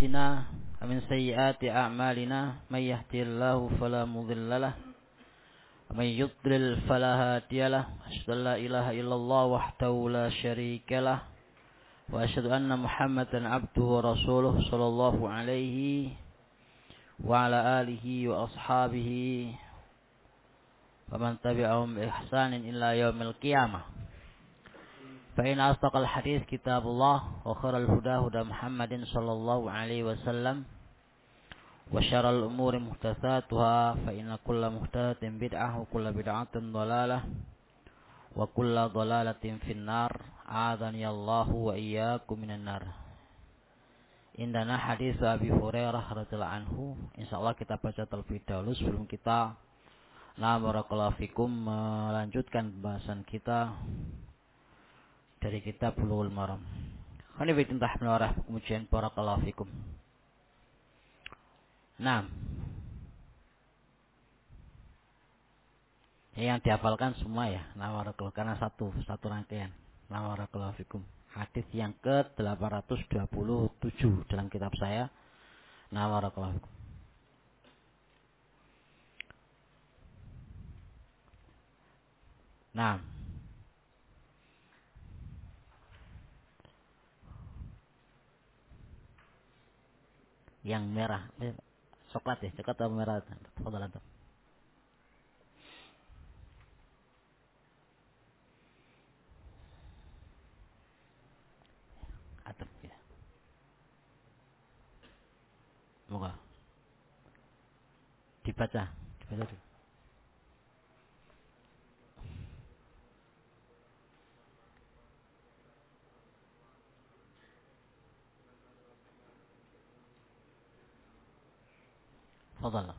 أنفسنا ومن سيئات أعمالنا من يهدي الله فلا مضل له ومن يضلل فلا هادي له أشهد أن لا إله إلا الله وحده لا شريك له وأشهد أن محمدا عبده ورسوله صلى الله عليه وعلى آله وأصحابه ومن تبعهم بإحسان إلى يوم القيامة فإن أصدق الحديث كتاب الله وخير الهدى هدى محمد صلى الله عليه وسلم وشر الأمور محدثاتها فإن كل محدثة بدعة وكل بدعة ضلالة وكل ضلالة في النار أعاذني الله وإياكم من النار. Indana hadis Abi Hurairah radhiyallahu anhu. Insyaallah kita baca terlebih dahulu sebelum kita barakallahu fikum melanjutkan pembahasan kita dari kitab Bulughul Maram. Khani bitin tahmil warah kemudian barakallahu fikum. Nah, yang dihafalkan semua ya, barakallahu, karena satu rangkaian. Barakallahu fikum. Hadis yang ke-827 dalam kitab saya. Barakallahu fikum. Nah, yang merah, coklat ya, coklat atau merah? Fadhal antum. Atau ya. Moga dibaca dulu. Fadhal.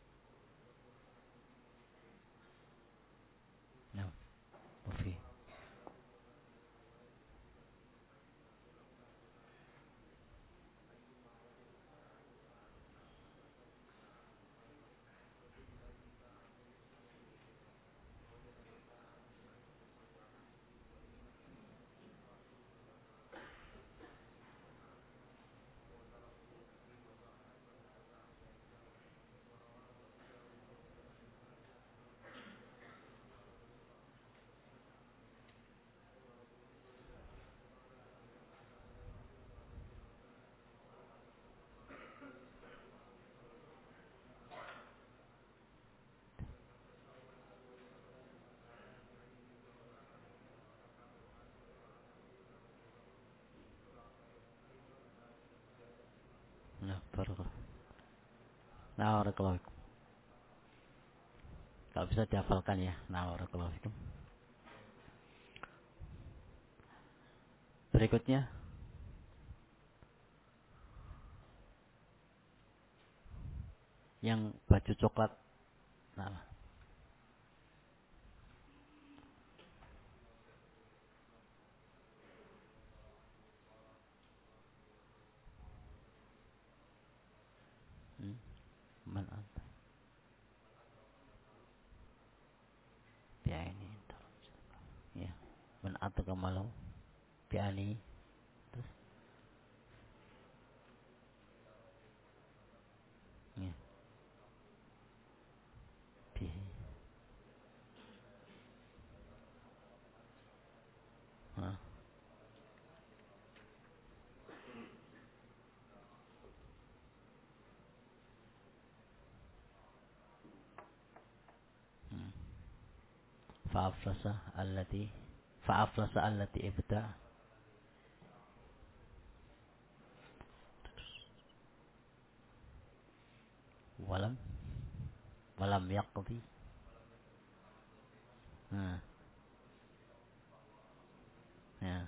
Nah, وفي barakallahu fikum. Kalau bisa dihafalkan ya. Barakallahu fikum. Berikutnya yang baju coklat. Nah, man anta bi'aini ya, man anta kamalau bi'ani, terus ya bihi fa'aflasa allati ibda walam yaqdi ya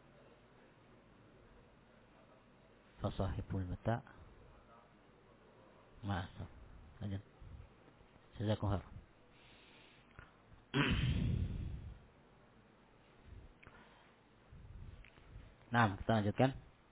fasahibul mata ma'asaf. Lanjut. Jazakumullah. Nah, kita lanjutkan.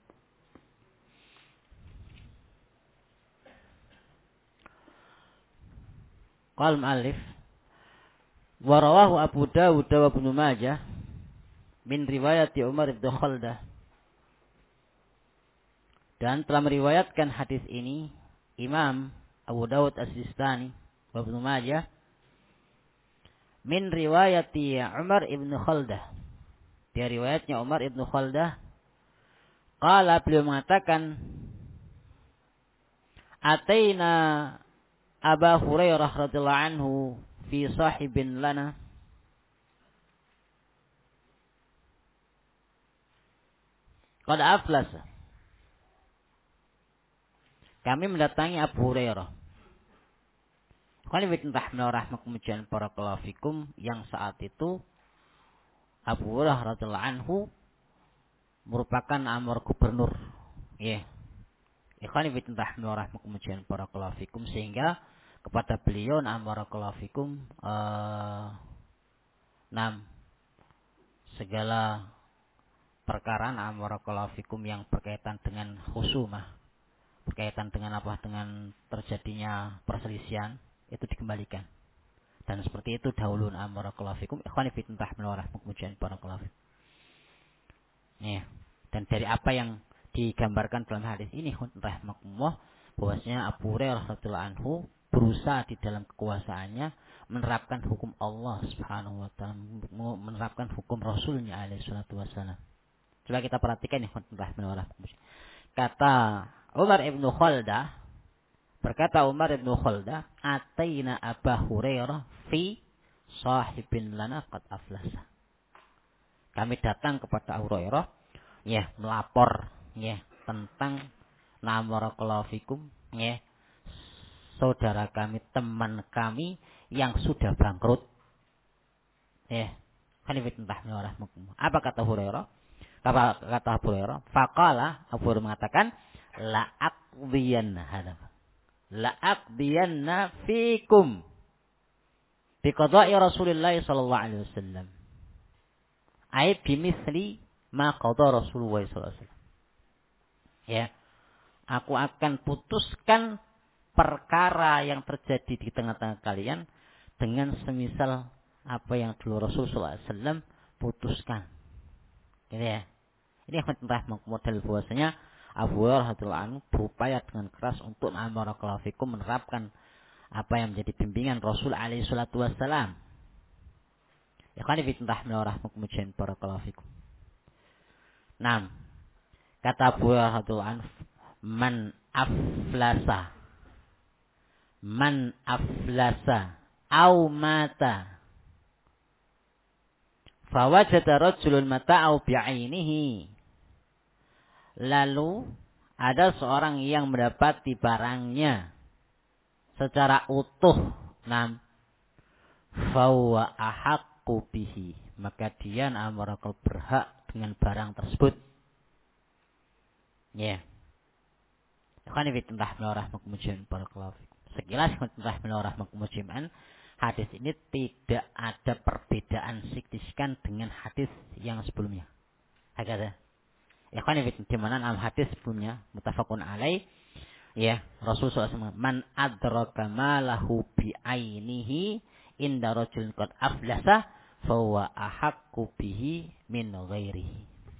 Qal mu'allif wa rawahu Abu Dawud wa Ibnu Majah min riwayati Umar bin Khaldah Dan telah meriwayatkan hadis ini Imam Abu Dawud As-Sistani wa Ibnu Majah min riwayati Umar ibn Khaldah. Dia riwayatnya Umar ibn Khaldah. Qala, beliau mengatakan, Ataina Aba Hurairah radhiyallahu anhu fi sahibin lana. Qad aflasa. Kami mendatangi Abu Hurairah. Rahmatullah barakallahu fikum, yang saat itu Abu Hurairah radhiyallahu anhu merupakan amir gubernur. Ya. Ikhwan fillah rahmatullah barakallahu fikum, sehingga kepada beliau barakallahu fikum segala perkara barakallahu fikum yang berkaitan dengan khusumah, berkaitan dengan dengan terjadinya perselisihan, itu dikembalikan. Dan seperti itu dahulu barakallahu fikum. Ikhwan fillah barakallahu fikum. Ya. Dan dari apa yang digambarkan dalam hadis ini rahmatullah, bahwasanya Abu Hurairah radhiyallahu anhu berusaha di dalam kekuasaannya menerapkan hukum Allah Subhanahu wa taala, menerapkan hukum Rasulnya alaihi salatu wasallam. Coba kita perhatikan rahmatullah. Kata Umar ibn Khaldah, berkata Umar ibn Khaldah, Ataina Abu Hurairah fi sahibin lana qad aflasa. Kami datang kepada Abu Hurairah, ya, melapor, ya, tentang barakallahu fikum, ya, saudara kami, teman kami yang sudah bangkrut. Ya. Apa kata Hurairah? Kata Abu Hurairah, faqala, Abu Hurairah mengatakan, la aqdiyanna fikum bi qada'i Rasulillah sallallahu alaihi wasallam. Ai bimithli ma qada Rasulullah sallallahu alaihi wasallam. Ya. Aku akan putuskan perkara yang terjadi di tengah-tengah kalian dengan semisal apa yang dulu Rasulullah SAW putuskan. Gitu ya. Ini model bahwasanya Abu Hurairah radhiyallahu anhu berupaya dengan keras untuk barakallahu fikum menerapkan apa yang menjadi bimbingan Rasul alaihi salatu wassalam. Ya kan rahmatullah barakallahu fikum. Naam. Kata Abu Hurairah radhiyallahu anhu, man aflasa au mata fawajada rajulun mata'au bi'ainihi, lalu ada seorang yang mendapati barangnya secara utuh, fawa ahaqqu bihi, maka dia amarakal berhak dengan barang tersebut. Ya. Sekilas hadis ini tidak ada perbedaan signifikan dengan hadis yang sebelumnya. Agak di mana dalam hadis sebelumnya muttafaqun alaih, ya, Rasulullah SAW, man adraka ma lahu bi ainihi inda rajulin qad aflasa fa huwa ahaqqu bihi min ghairihi.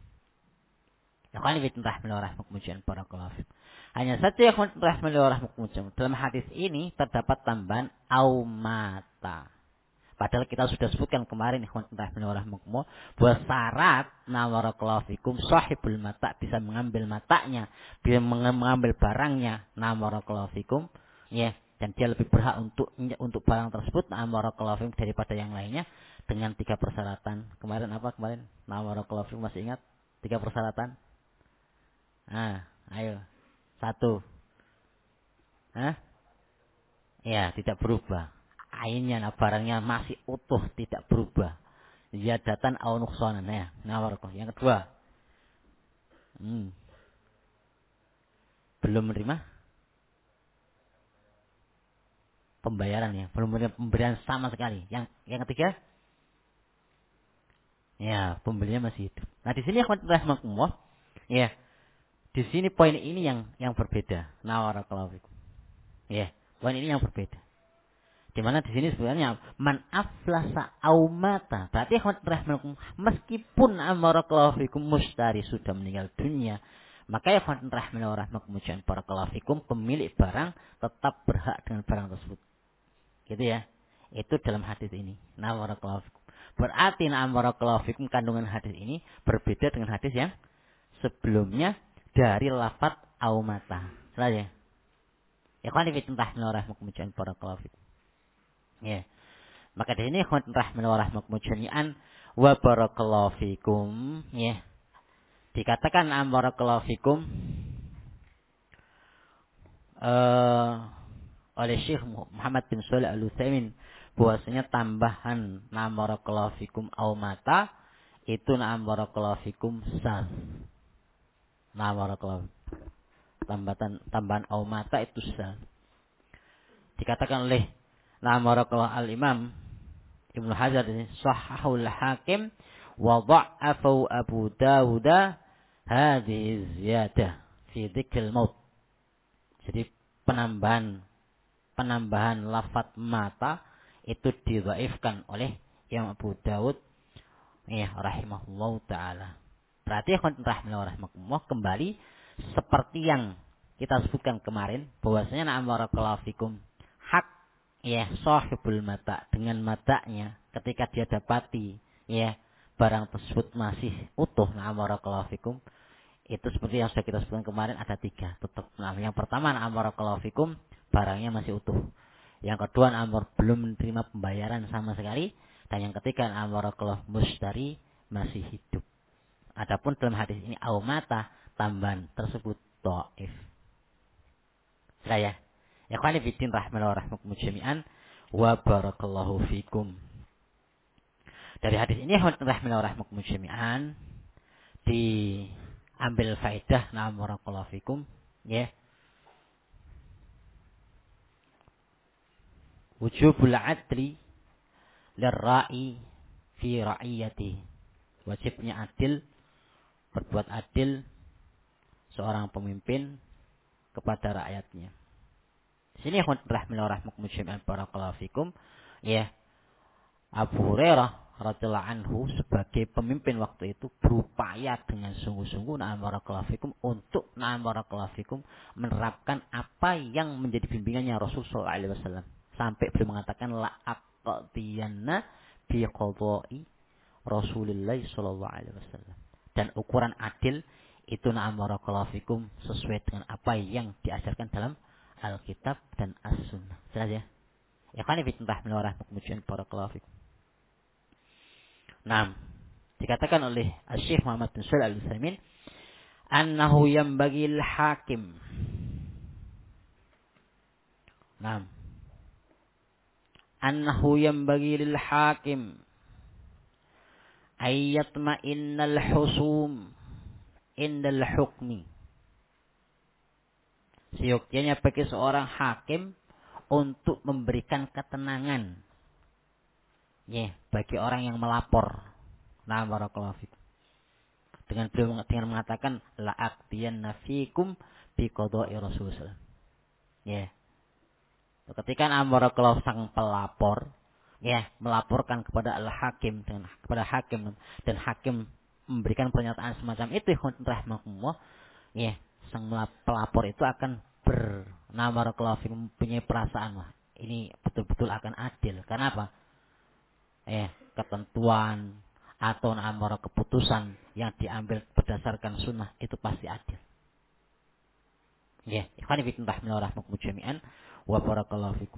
Hanya saja dalam hadis ini terdapat tambahan au mata. Padahal kita sudah sebutkan kemarin bahwa syarat barakallahu fikum sahibul mata bisa mengambil matanya, bisa mengambil barangnya barakallahu fikum, ya, dan dia lebih berhak untuk barang tersebut barakallahu fikum daripada yang lainnya dengan 3 persyaratan. Kemarin barakallahu fikum masih ingat 3 persyaratan? Ayo. 1. Ya, tidak berubah. Ainnya, barangnya masih utuh, tidak berubah. Ziyadatan au nuqsanan, ya. Yang kedua. Belum menerima pembayaran, ya. Belum menerima pemberian sama sekali. Yang ketiga? Ya, pembelinya masih hidup. Nah, di sini rahmatullah, ya. Di sini poin ini yang berbeda. Barakallahu fikum. Ya, poin ini yang berbeda. Di mana di sini sebenarnya man aflasa au mata. Berarti meskipun barakallahu fikum mustari sudah meninggal dunia, Maka ya rahimani wa rahmakumullah barakallahu fikum, pemilik barang tetap berhak dengan barang tersebut. Gitu ya. Itu dalam hadis ini. Nah, barakallahu fikum. Berarti barakallahu fikum, kandungan hadis ini berbeda dengan hadis yang sebelumnya dari lafaz au mata. Salah ya. Ikhwan fillah rahimahumullah barakallahu fikum. Ya. Maka di sini ikhwan rahimahumullah jami'an wa barakallahu fikum, ya. Dikatakan barakallahu fikum oleh Syekh Muhammad bin Shalih Al-Utsaimin bahwasanya tambahan barakallahu fikum au mata itu barakallahu fikum saz. Barakallahu, tambahan au mata itu saz. Dikatakan oleh barakallahu al-Imam Ibnu Hajar ini sahahul Hakim wa dha'afu Abu Dawud hadhihi ziyadah fi dzikril maut. Jadi penambahan lafaz mata itu didhaifkan oleh Imam Abu Dawud ya rahimahullahu taala. Berarti rahimahullah kembali seperti yang kita sebutkan kemarin bahwasanya barakallahu fikum hak ya sahibul mata dengan matanya ketika dia dapati ya barang tersebut masih utuh barakallahu fikum, itu seperti yang sudah kita sebutkan kemarin ada 3 tetap. Yang pertama barakallahu fikum barangnya masih utuh. Yang kedua belum menerima pembayaran sama sekali, dan yang ketiga barakallahu mushtari masih hidup. Adapun dalam hadis ini au mata tambahan tersebut dhaif. Saya ya khali fiddin rahimahullah rahmakumullah jami'an wa barakallahu fikum. Dari hadis ini rahimahullah rahmakumullah jami'an diambil faedah barakallahu fikum ya. Wujubul adli lirra'i fi ra'iyati. Wajibnya adil, berbuat adil seorang pemimpin kepada rakyatnya. Di sini rahimahullah rahmakumullah barakallahu fikum ya. Abu Hurairah radhiyallahu anhu sebagai pemimpin waktu itu berupaya dengan sungguh-sungguh barakallahu fikum untuk barakallahu fikum menerapkan apa yang menjadi bimbingannya Rasul sallallahu alaihi wasallam, sampai beliau mengatakan la aqdiyanna bi qada'i Rasulullah sallallahu alaihi wasallam. Dan ukuran adil itu barakallahu fikum sesuai dengan apa yang diajarkan dalam Alkitab dan As-Sunnah. Jelas ya? Ikhwani fillah rahimahumullah barakallahu fikum. Nah, dikatakan oleh Syekh Muhammad bin Shalih Al-Utsaimin annahu yanbaghi al-hakim. Nah, annahu yanbaghi lil-hakim ayyatma'innal husum indal hukmi. Seyogyanya bagi seorang hakim untuk memberikan ketenangan ya bagi orang yang melapor. Nah, barakallahu fikum. Dengan mengatakan la aqdiyanna fikum bi qada'i Rasulullah. Ya. Ketika barakallahu sang pelapor ya melaporkan kepada al-hakim dan kepada hakim, dan hakim memberikan pernyataan semacam itu rahimahumullah ya, sang pelapor itu akan barakallahu fikum mempunyai perasaan wah ini betul-betul akan adil. Karena apa? Ketentuan atau keputusan yang diambil berdasarkan sunnah itu pasti adil. Ya, ikhwan fillah rahmakumullah jami'an wa barakallahu fikum.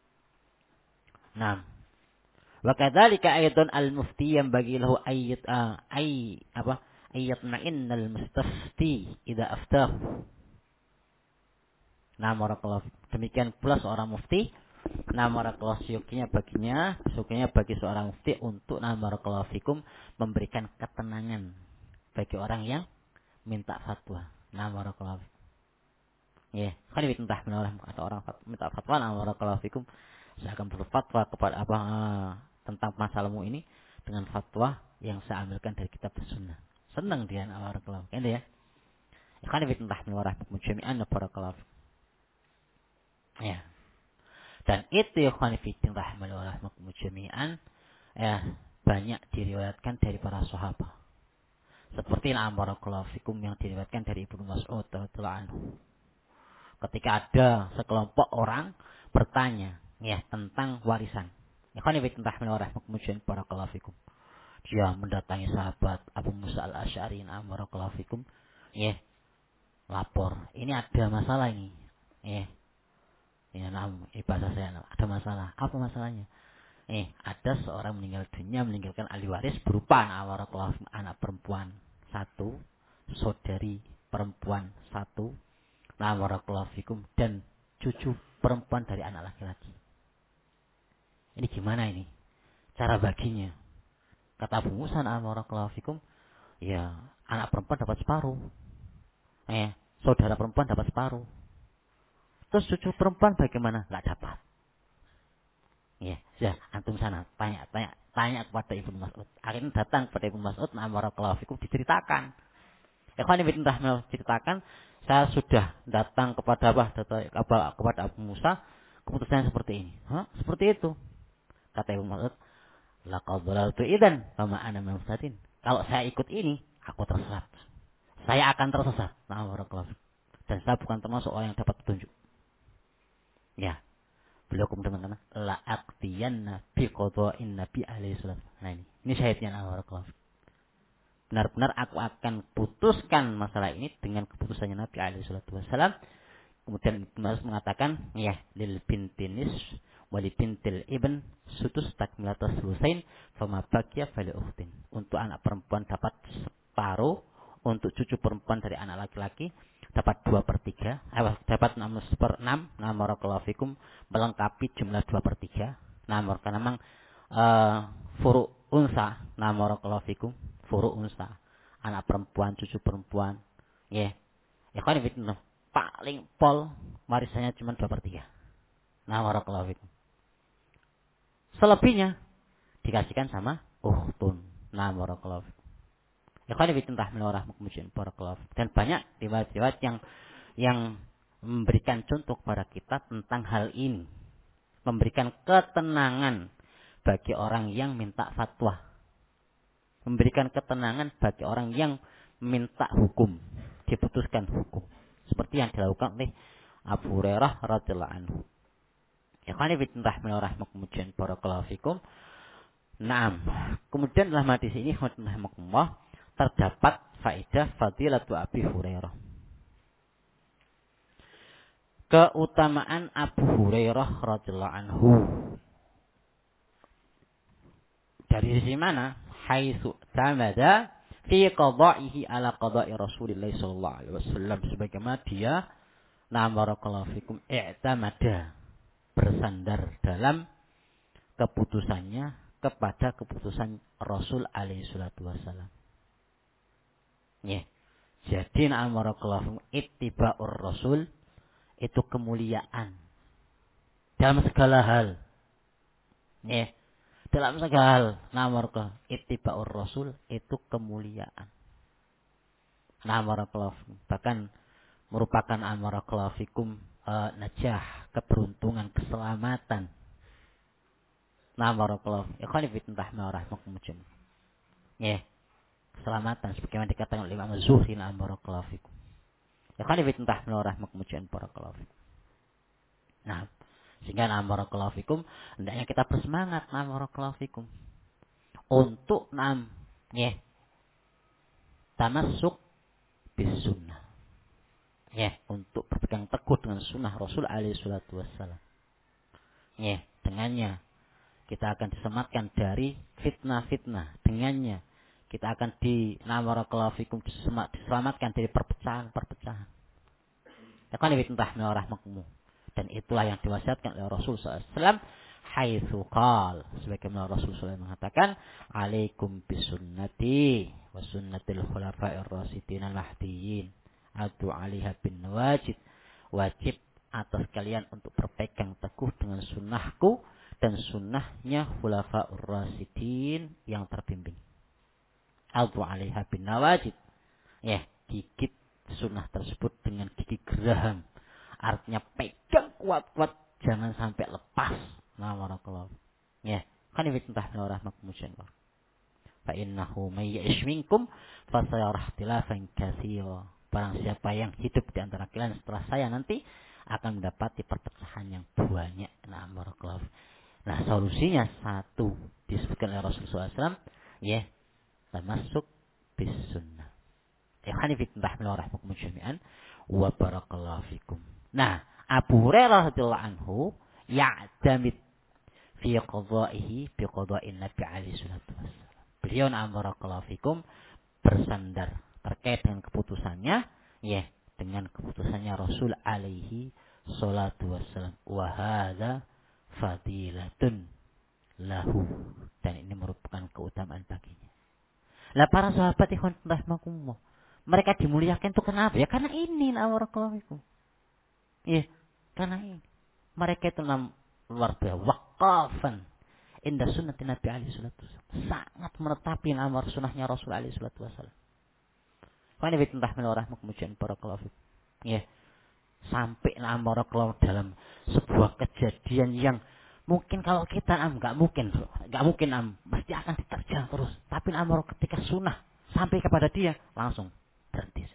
Nah, wa kadzalika aidan al-mufti yang bagi lahu ayyatma'innal mustafti idza aftahu. Nah, barakallahu fikum. Demikian pula seorang mufti barakallahu syukurnya bagi seorang mufti untuk barakallahu fikum memberikan ketenangan bagi orang yang minta fatwa. Barakallahu fikum. Ya, kan minta atau orang minta fatwa barakallahu fikum, saya akan berfatwa kepada tentang masalahmu ini dengan fatwa yang saya ambilkan dari kitab sunnah. Senang dia barakallahu fikum ya. Kan minta jami'an barakallahu fikum. Ya. Dan itu ikhwan fillah rahimahumullah jami'an ya banyak diriwayatkan dari para sahabat. Seperti barakallahu fikum yang diriwayatkan dari Ibnu Mas'ud radhiyallahu anhu. Ketika ada sekelompok orang bertanya ya tentang warisan. Ikhwan fillah rahimahumullah barakallahu fikum. Dia mendatangi sahabat Abu Musa al-Asy'ari barakallahu fikum. Ya, lapor. Ini ada masalah ini. Ya. Ya, ini bahasa saya. Ada masalah. Apa masalahnya? Ada seorang meninggal dunia meninggalkan ahli waris berupa anak perempuan satu, saudari perempuan satu, fikum, dan cucu perempuan dari anak laki-laki. Ini gimana ini? Cara baginya. Kata Abu Musa fikum, ya anak perempuan dapat separuh. Saudara perempuan dapat separuh. Terus cucu perempuan bagaimana? Nggak dapat. Ya, antum sana tanya kepada Ibnu Mas'ud. Akhirnya datang kepada Ibnu Mas'ud, fikum, diceritakan. Ikhwan fillah ceritakan, saya sudah datang kepada kepada Abu Musa, keputusannya seperti ini. Seperti itu. Kata Ibnu Mas'ud, laqad dhalaltu idzan fama ana mufsadin. Kalau saya ikut ini, aku tersesat. Saya akan tersesat. Dan saya bukan termasuk orang yang dapat petunjuk. Ya. Beliau kemudian mengatakan la aqtiyanna bi qada'in nabi alaihi salam. Nah ini syahidnya barakallahu. Benar-benar aku akan putuskan masalah ini dengan keputusannya Nabi alaihi salatu wasallam. Kemudian Ibnu mengatakan ya lil bintinis wali bintil ibn sutus takmilatus husain fama baqiya fali ukhtin. Untuk anak perempuan dapat separuh, untuk cucu perempuan dari anak laki-laki dapat 2/3, dapat 6/6, barakallahu fikum, melengkapi jumlah 2/3. Karena memang furu unsa, barakallahu fikum, furu unsa, anak perempuan, cucu perempuan, ya kan itu paling pol warisannya cuma 2/3. Barakallahu fikum. Selebihnya dikasihkan sama ukhtun. Barakallahu fikum. Dan banyak riwayat-riwayat yang memberikan contoh kepada kita tentang hal ini, memberikan ketenangan bagi orang yang minta fatwa, memberikan ketenangan bagi orang yang minta hukum, diputuskan hukum, seperti yang dilakukan oleh Abu Hurairah radhiyallahu anhu. Naam. Kemudian dalam hadis ini terdapat faedah fadilatu Abi Hurairah. Keutamaan Abu Hurairah radhiyallahu anhu. Dari sisi mana? Haitsu tamada fi qada'ihi ala qada'i Rasulillah sallallahu alaihi wasallam, sebagaimana dia barakallahu fikum i'tamada, bersandar dalam keputusannya kepada keputusan Rasul alaihi salatu wasallam. Ya. Jadi barakallahu ittiba'ur Rasul itu kemuliaan dalam segala hal. Ya. Dalam segala hal, barakallahu ittiba'ur Rasul itu kemuliaan. Barakallahu bahkan merupakan barakallahu fikum najah, keberuntungan, keselamatan. Barakallahu ikhwan fillah rahmakumullah. Ya. Keselamatan sebagaimana dikatakan oleh Imam Zuhri barakallahu fikum. Ya kan ibn rahmakumullah barakallahu fikum. Nah, sehingga barakallahu fikum hendaknya kita bersemangat barakallahu fikum untuk tamassuk bis sunnah. Ya, untuk berpegang teguh dengan sunnah Rasul alaihi salatu wassalam. Ya, dengannya kita akan diselamatkan dari fitnah-fitnah, dengannya kita akan diselamatkan dari perpecahan-perpecahan. Ya kan dan itulah yang diwasiatkan oleh Rasul SAW. Haitsu qal, sebagaimana Rasul SAW mengatakan, alaikum bisunnati wa sunnatil khulafa'ir rasyidin al-mahdiyyin, adu 'alaiha bin nawajid. Wajib atas kalian untuk berpegang teguh dengan sunnahku dan sunnahnya khulafa'ur rasyidin yang terbimbing. Adu 'alaiha bin nawajid. Ya, gigit sunnah tersebut dengan gigi geraham. Artinya pegang kuat-kuat, jangan sampai lepas. Barakallahu. Ya, kan ini rahmakumullah. Fa innahu may ya'ish minkum fasayara ikhtilafan katsira. Barang siapa yang hidup di antara kalian setelah saya nanti akan mendapati perpecahan yang banyak. Nah, barakallahu. Nah, solusinya satu disebutkan oleh Rasulullah SAW, ya, termasuk bis sunnah. Ikhwani fillah rahimakumullah jami'an wa barakallahu fikum. Nah, Abu Hurairah radhiyallahu anhu ya'tamid fi qada'ihi bi qada'in Nabi alaihi salatu wassalam. Beliau barakallahu fikum bersandar terkait dengan keputusannya, ya, dengan keputusannya Rasul alaihi salatu wassalam. Wa hadza fadilatun lahu, dan ini merupakan keutamaan baginya. Lah para sahabat ikhwan rahimakumullah, mereka dimuliakan itu kenapa? Ya karena ini barakallahu. Iya, karena ini. Mereka itu luar biasa waqafan inda sunnati Nabi alaihi salatu wasallam. Sangat menetapi amar sunnahnya Rasul alaihi salatu wasallam. Wa nabi rahmatullahi barakallahu. Ya. Sampai amar dalam sebuah kejadian yang mungkin kalau kita enggak mungkin pasti akan diterjang terus. Tapi amar ketika sunnah sampai kepada dia langsung berhenti.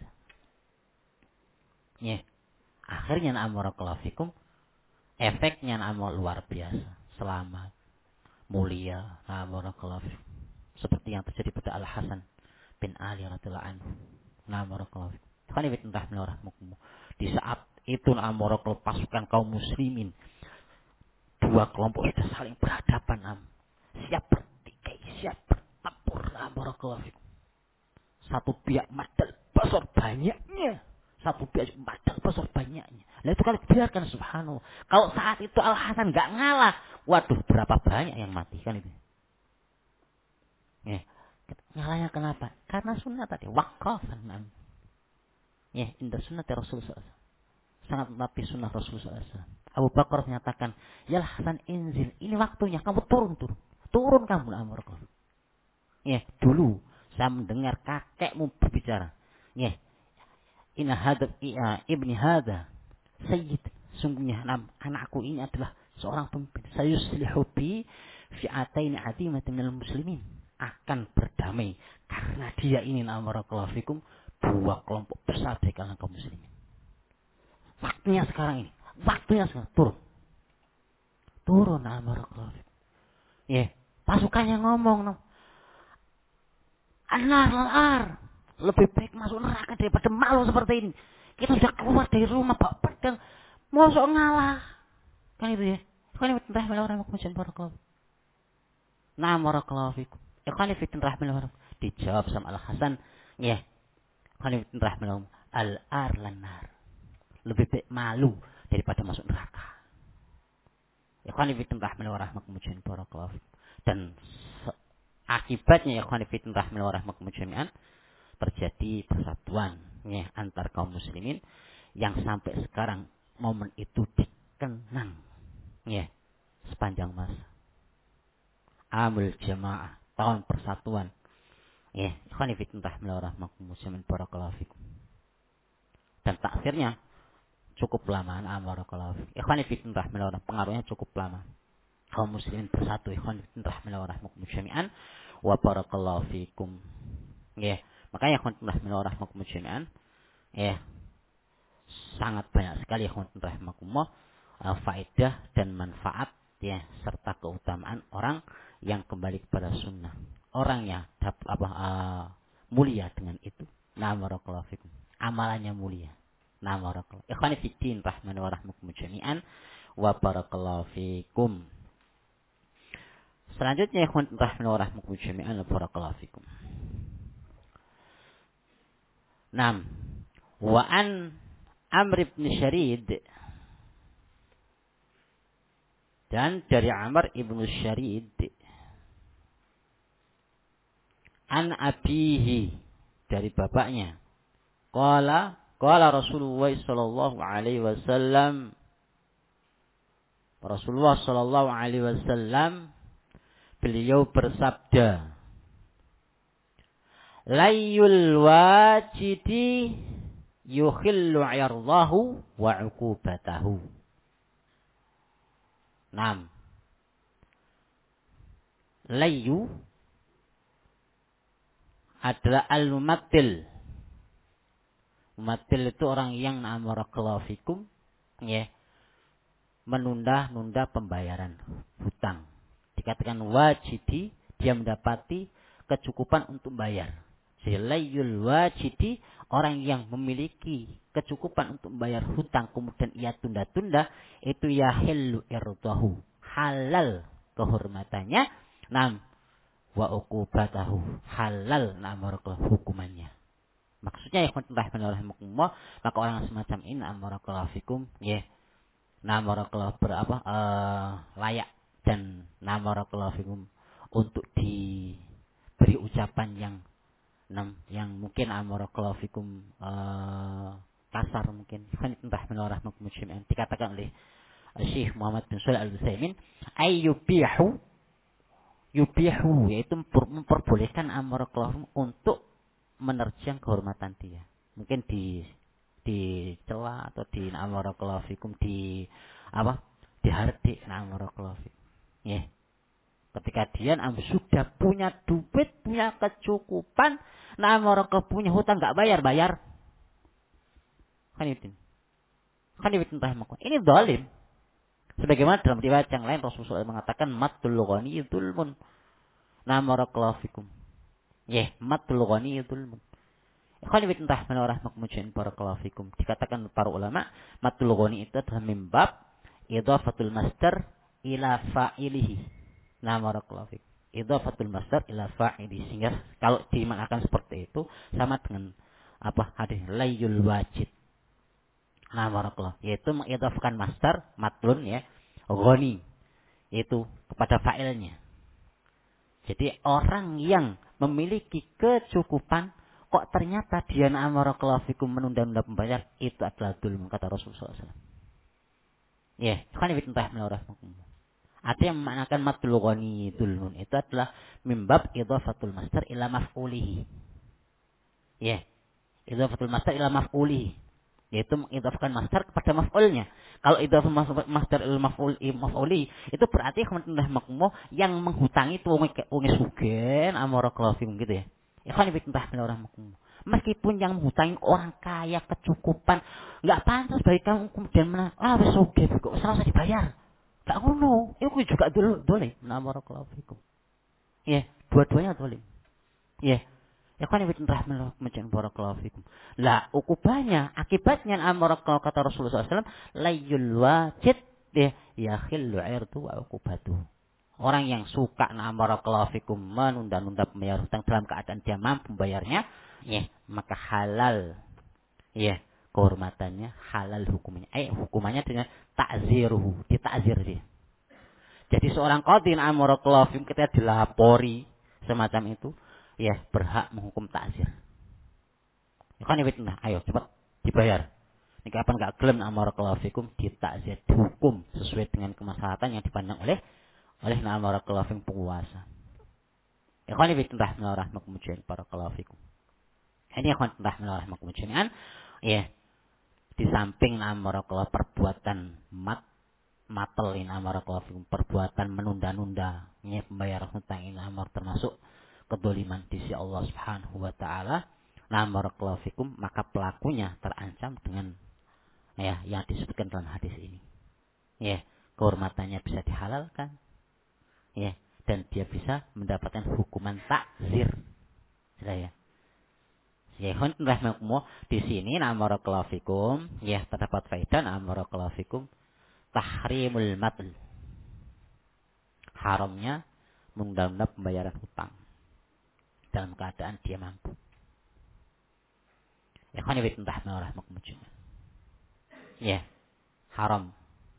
Ya. Akhirnya amarakallahu fikum, efeknya luar biasa, selamat, mulia, amarakallahu fikum. Seperti yang terjadi pada Al Hasan bin Ali radhiyallahu anhu. Amarakallahu fikum. Di saat itu amarakallahu pasukan kaum muslimin, dua kelompok sudah saling berhadapan, siap bertikai, siap bertempur, amarakallahu fikum. Satu pihak madal besar banyaknya, satu pihak madal besar banyaknya. Nah itu kalau biarkan subhanallah. Kalau saat itu Al Hasan nggak ngalah, waduh berapa banyak yang mati kan itu. Ya, ngalahnya kenapa? Karena sunnah tadi waqafan. Ya, indah sunnah Rasulullah SAW. Sangat menapi sunnah Rasulullah SAW. Abu Bakar menyatakan, ya Hasan inzil, ini waktunya kamu turun kamu amar. Ya, dulu saya mendengar kakekmu berbicara. Ya, inna hadab ibni hada sayyid, sungguhnya anakku ini adalah seorang pemimpin. Sayuslihu bi fi'atain azimatin minal muslimin, akan berdamai karena dia ini barakallahu fikum dua kelompok besar dari kalangan kaum muslimin. Waktunya sekarang ini, turun barakallahu fikum. Ya, pasukannya ngomong, anar, lebih baik masuk neraka daripada malu seperti ini. Kita sudah keluar dari rumah bawa pedang, mosok ngalah. Kan itu ya. Kan itu rahmatullahi wabarakatuh. Nah, barakallahu fikum. Ikhwan fillah rahimahullah. Dijawab sama Al Hasan, ya. Ikhwan fillah rahimahullah, al-ar lanar. Lebih baik malu daripada masuk neraka. Ikhwan fillah rahimahullah. Dan akibatnya ikhwan fillah rahimahullah terjadi persatuan, ya, antar kaum muslimin yang sampai sekarang momen itu dikenang, ya, sepanjang masa. Amul jamaah, tahun persatuan, ya, ikhwan fillah rahimahumullah barakallahu fikum. Dan taksirnya cukup lama, barakallahu fikum. Ikhwan fillah pengaruhnya cukup lama. Kaum muslimin bersatu, ikhwan fillah rahimahumullah wa barakallahu fikum. Ya, makanya ikhwan fillah rahimahumullah, ya, sangat banyak sekali ikhwan fillah faedah dan manfaat, ya, serta keutamaan orang yang kembali kepada sunnah. Orang yang mulia dengan itu. Nah, barakallahu fikum. Amalannya mulia. Nah, barakallahu. Ikhwani fiddin rahmani wa rahmakum jami'an wa barakallahu fikum. Selanjutnya ikhwan rahmani wa rahmakum jami'an wa barakallahu fikum. 6. Wa an Amr ibn Syarid, dan dari Amr ibn Syarid, an abihi, dari bapaknya, qala Rasulullah sallallahu alaihi wasallam, Rasulullah sallallahu alaihi wasallam beliau bersabda, layyul wajidi yukhillu 'irdahu wa 'uqubatahu. 6. Layyu adalah al-mumattil. Mumattil itu orang yang barakallahu fikum ya, menunda-nunda pembayaran hutang. Dikatakan wajidi, dia mendapati kecukupan untuk bayar. Silayul wajidi, orang yang memiliki kecukupan untuk membayar hutang kemudian ia tunda-tunda, itu yahillu irdahu, halal kehormatannya, nam wa uqubatahu, halal hukumannya. Maksudnya ya rahimahumullah, maka orang semacam ini barakallahu fikum ya, barakallahu layak dan barakallahu fikum untuk diberi ucapan yang mungkin barakallahu fikum kasar mungkin. Rahimahumullah dikatakan oleh Syekh Muhammad bin Shalih Al-Utsaimin, yubihu, yaitu memperbolehkan barakallahu untuk menerjang kehormatan dia. Mungkin dicela atau di barakallahu fikum dihardik barakallahu fikum. Ya. Ketika dia sudah punya duit, punya kecukupan, barakallahu punya hutang enggak bayar. Kan itu. Ini zalim. Sebagaimana dalam riwayat yang lain Rasulullah mengatakan matul ghani dzulmun. Barakallahu fikum. Matul ghani dzulmun. Ikhwan rahimahumullah barakallahu fikum. Dikatakan para ulama, matul ghani itu adalah mimbab idhafatul masdar ila fa'ilihi. Barakallahu fikum. Idhafatul masdar ila fa'ilihi. Sehingga kalau dimaknakan seperti itu sama dengan hadis layul wajid. Barakallahu, yaitu mengidhafkan masdar matlun ya, ghani, yaitu kepada fa'ilnya. Jadi orang yang memiliki kecukupan kok ternyata dia barakallahu fikum menunda-nunda pembayar, itu adalah dzulm, kata Rasulullah SAW. Ya, kan ada yang memaknakan matul ghani dzulmun, itu adalah mimbab idhafatul masdar ila maf'ulihi. Ya, idhafatul masdar ila maf'ulihi, yaitu mengidhafkan masdar kepada maf'ulnya. Kalau idhafah masdar ila maf'uli, itu berarti yang menghutangi itu wong sugen barakallahu fikum gitu ya. Ikhwan fillah, meskipun yang menghutangi orang kaya kecukupan, enggak pantas bagi kamu kemudian wis sugih kok usah dibayar. Enggak ngono, itu juga dolim. Barakallahu fikum. Ya, dua-duanya dolim. Ya. Ikhwan fillah, barakallahu fikum. Lah, ukubahnya, akibatnya barakallahu kata Rasulullah SAW, layul wajid ya khillu irdu wa ukubatu. Orang yang suka barakallahu fikum menunda-nunda pembayar hutang dalam keadaan dia mampu membayarnya, ya, maka halal ya kehormatannya, halal hukumnya. Hukumannya dengan ta'ziruhu, ditakzir dia. Jadi seorang qadhi barakallahu fikum ketika dilapori semacam itu, ya berhak menghukum ta'zir. Ayo cepat dibayar. Ini kapan enggak gelem barakallahu fikum, ditakzir, dihukum sesuai dengan kemaslahatan yang dipandang oleh barakallahu fikum penguasa. Ikhwan fillah rahmakumullah barakallahu fikum. Ini ikhwan fillah rahmakumullah. Ya, di samping barakallahu perbuatan matel ini barakallahu fikum, perbuatan menunda-nunda pembayaran hutang ini termasuk kedoliman di sisi Allah Subhanahu wa taala. Barakallahu fikum, maka pelakunya terancam dengan yang disebutkan dalam hadis ini. Ya, kehormatannya bisa dihalalkan. Ya, dan dia bisa mendapatkan hukuman takzir. Sudah ya. Ya, rahmatullah di sini barakallahu fikum, ya terdapat faedah barakallahu fikum, tahrimul matl. Haramnya menunda-nunda pembayaran hutang dalam keadaan dia mampu. Ya, rahmatullah. Ya, haram.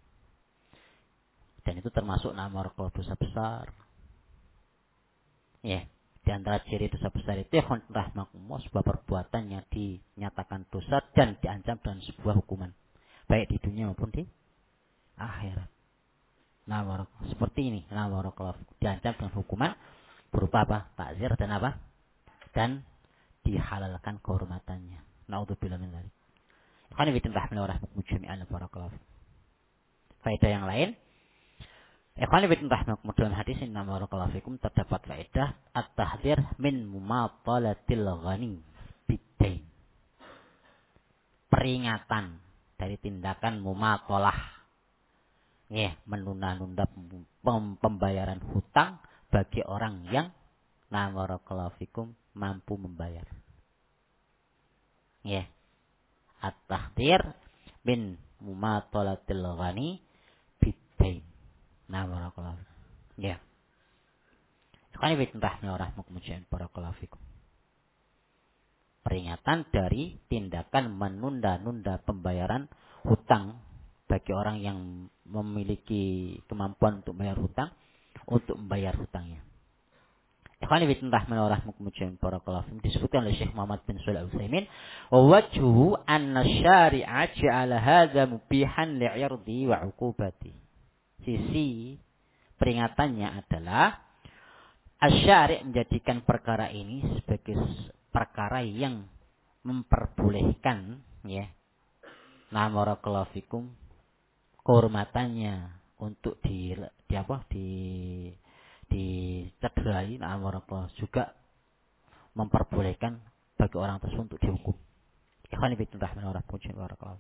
Dan itu termasuk barakallahu dosa besar. Ya, di antara ciri dosa besar itu rahmatullah, sebuah perbuatan yang dinyatakan dosa dan diancam dengan sebuah hukuman, baik di dunia maupun di akhirat. Barakallahu seperti ini, barakallahu diancam dengan hukuman berupa takzir dan dan dihalalkan kehormatannya. Naudzubillah min dzalik. Qani bi rahmatillah rahmatullah jami'an barakallahu. Faedah yang lain, Ikhwani bin rahmakumullah, dalam hadis ini barakallahu fikum terdapat faedah at-tahdhir min mumatalatil ghani bidain. Peringatan dari tindakan mumatalah. Menunda-nunda pembayaran hutang bagi orang yang barakallahu fikum mampu membayar. At-tahdhir min mumatalatil ghani bidain. Barakallahu. Sekali barakallahu fikum. Peringatan dari tindakan menunda-nunda pembayaran hutang bagi orang yang memiliki kemampuan untuk bayar hutang, untuk membayar hutangnya. Ikhwani barakallahu fikum, disebutkan oleh Syekh Muhammad bin Shalih Al-Utsaimin, wa wajhu anna syari'a ja'ala hadza mubihan li'irdi wa 'uqubati. Sisi peringatannya adalah asy-syari' menjadikan perkara ini sebagai perkara yang memperbolehkan barakallahu fikum kehormatannya untuk dicederai, barakallahu, juga memperbolehkan bagi orang tersebut untuk dihukum. Ikhwani barakallahu.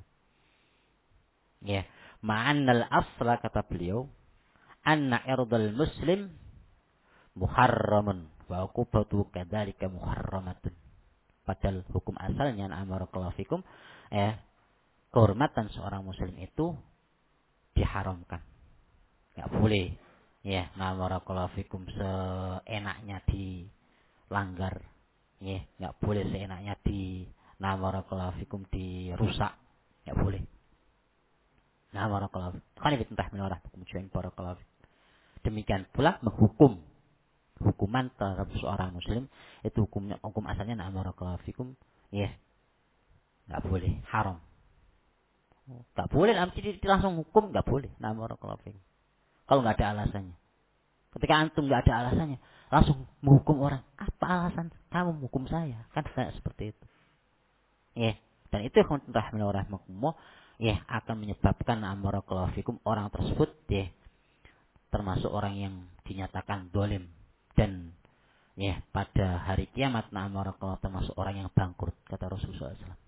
Ma'annal asla, kata beliau, anna irdal muslim muharramun wa uqubatu kadzalika muharramatun. Padahal hukum asalnya barakallahu fikum kehormatan seorang muslim itu diharamkan. Enggak boleh barakallahu fikum seenaknya dilanggar. Enggak boleh seenaknya barakallahu fikum dirusak. Enggak boleh. Barakallahu fikum. Demikian pula menghukum. Hukuman terhadap seorang muslim itu hukum asalnya barakallahu fikum enggak boleh, haram. Enggak boleh langsung hukum, enggak boleh barakallahu fikum. Kalau enggak ada alasannya. Ketika antum enggak ada alasannya, langsung menghukum orang. Apa alasan kamu menghukum saya? Kan tidak seperti itu. Dan itu rahimahumullah akan menyebabkan barakallahu fikum orang tersebut termasuk orang yang dinyatakan dolim. Dan pada hari kiamat barakallahu termasuk orang yang bangkrut, kata Rasulullah SAW.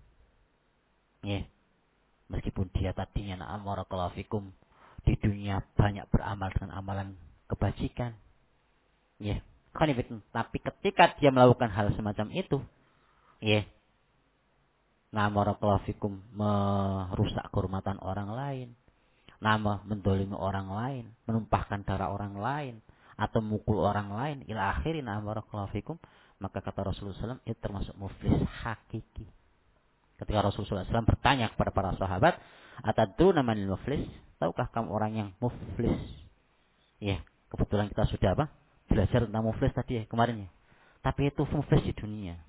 Meskipun dia tadinya barakallahu fikum di dunia banyak beramal dengan amalan kebajikan, tapi ketika dia melakukan hal semacam itu, barakallahu fikum merusak kehormatan orang lain, mendolimi orang lain, menumpahkan darah orang lain, atau mukul orang lain, ila akhirin barakallahu fikum, maka kata Rasulullah SAW itu termasuk muflis hakiki. Ketika Rasulullah SAW bertanya kepada para sahabat, atadruna manil muflis? Tahukah kamu orang yang muflis? Kebetulan kita sudah belajar tentang muflis tadi kemarin ya. Tapi itu muflis di dunia.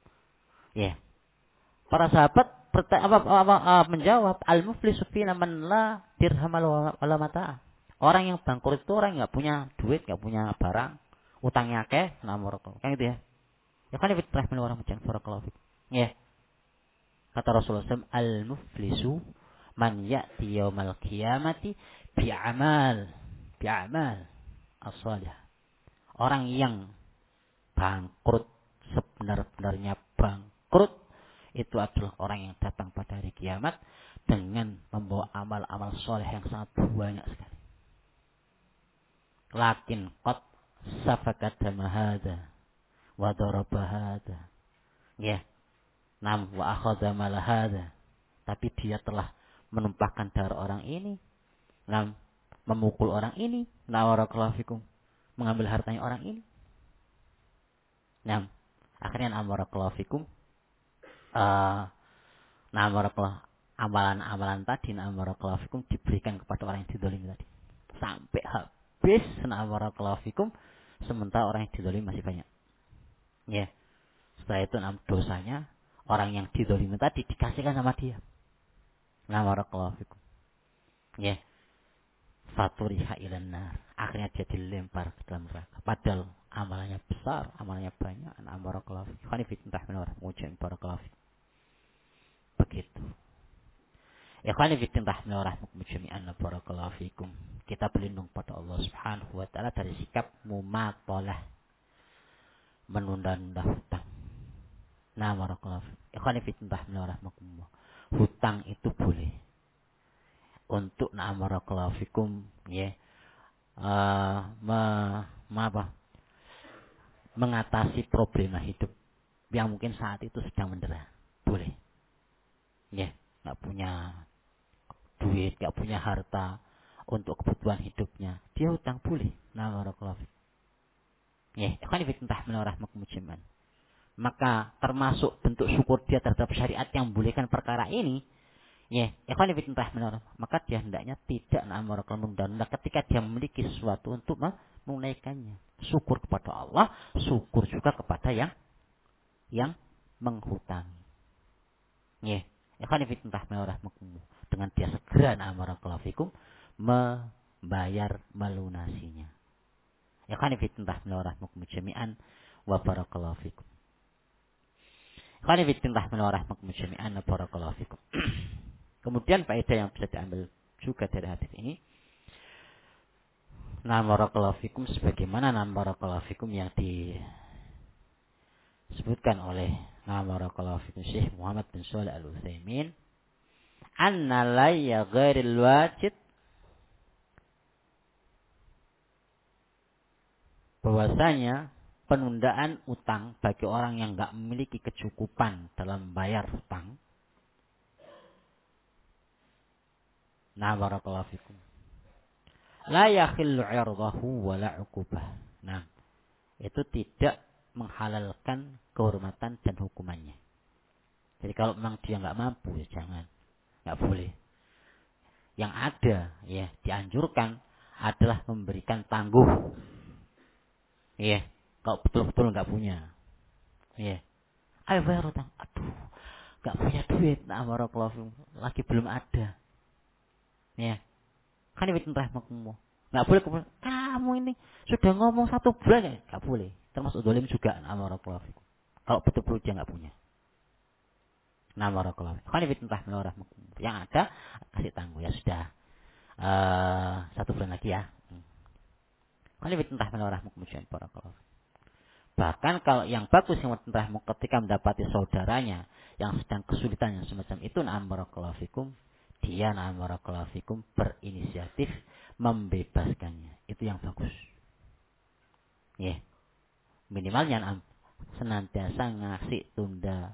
Para sahabat menjawab, al-muflisu fina man la dirham wala mata'. Orang yang bangkrut itu orang yang enggak punya duit, enggak punya barang, utangnya akeh, barakallahu. Kan gitu ya. Kan fitrah orang macam barakallahu fik. Kata Rasulullah SAW, al-muflisu man ya'ti yaumal qiyamati bi'amal as-salih. Orang yang bangkrut, sebenar-benarnya bangkrut, itu adalah orang yang datang pada hari kiamat dengan membawa amal-amal soleh yang sangat banyak sekali. Lakin qad safakat dama hadza wa daraba hadza. Wa akhadha mal hadza. Tapi dia telah menumpahkan darah orang ini, memukul orang ini, barakallahu fikum, mengambil hartanya orang ini. Akhirnya barakallahu fikum barakallahu amalan-amalan tadi barakallahu fikum diberikan kepada orang yang dizalimi tadi. Sampai habis barakallahu fikum, sementara orang yang dizalimi masih banyak. Setelah itu dosanya orang yang dizalimi tadi dikasihkan sama dia. Barakallahu fikum. Faturiha ilan nar. Akhirnya dia dilempar ke dalam neraka. Padahal amalannya besar, amalannya banyak. Barakallahu fikum. Barakallahu fikum. Begitu. Ikhwani fiddin rahimahumullah jami'an barakallahu fikum. Kita berlindung pada Allah Subhanahu wa taala dari sikap mumatalah, menunda-nunda hutang. Nah, barakallahu fikum. Ikhwani fiddin rahimahumullah. Hutang itu boleh untuk barakallahu fikum ya. Mengatasi problema hidup yang mungkin saat itu sedang mendera. Boleh. Ya, enggak punya duit, gak punya harta untuk kebutuhan hidupnya, dia hutang boleh. Nah, barakallahu fikum. Ya, ikhwan fillah rahmakumullah. Maka termasuk bentuk syukur dia terhadap syariat yang membolehkan perkara ini, ya, ikhwan fillah, maka dia hendaknya tidak menunda-nunda ketika dia memiliki sesuatu untuk menunaikannya. Syukur kepada Allah, syukur juga kepada yang menghutangi. Ya, ikhwan fillah rahmakumullah. Dengan dia segera barakallahu fikum membayar melunasinya. Ya kan fitnah rahmakum jami'an wa barakallahu fikum. Kan fitnah rahmakum jami'an wa barakallahu fikum. Kemudian faedah yang bisa diambil juga dari hadis ini, barakallahu fikum sebagaimana barakallahu fikum yang disebutkan oleh barakallahu fikum Syekh Muhammad bin Shalih Al-Utsaimin, anna la ghairil wajid, bahwasanya penundaan utang bagi orang yang enggak memiliki kecukupan dalam membayar hutang. Nah, barakallahu fikum. La yakhillu 'irdahu wa la 'uqubah. Nah, itu tidak menghalalkan kehormatan dan hukumannya. Jadi kalau memang dia enggak mampu, ya jangan. Enggak boleh. Yang ada ya dianjurkan adalah memberikan tangguh. Iya, kalau betul-betul enggak punya. Iya. Ayo bayar hutang. Aduh, enggak punya duit. Nah, barakallahu lagi belum ada. Iya. Kan ini rahmatullah. Enggak boleh kamu ini sudah ngomong 1 bulan ya, enggak boleh. Termasuk zalim juga. Nah, barakallahu kalau betul-betul dia enggak punya. Nah, barakallahu fikum. Kan ini rahmatullah. Yang ada kasih tangguh ya sudah. 1 bulan lagi ya. Kan ini rahmatullah. Bahkan kalau yang bagus yang ketika mendapati saudaranya yang sedang kesulitan yang semacam itu, barakallahu fikum, dia barakallahu fikum berinisiatif membebaskannya. Itu yang bagus. Ya. Minimalnya senantiasa ngasih tunda.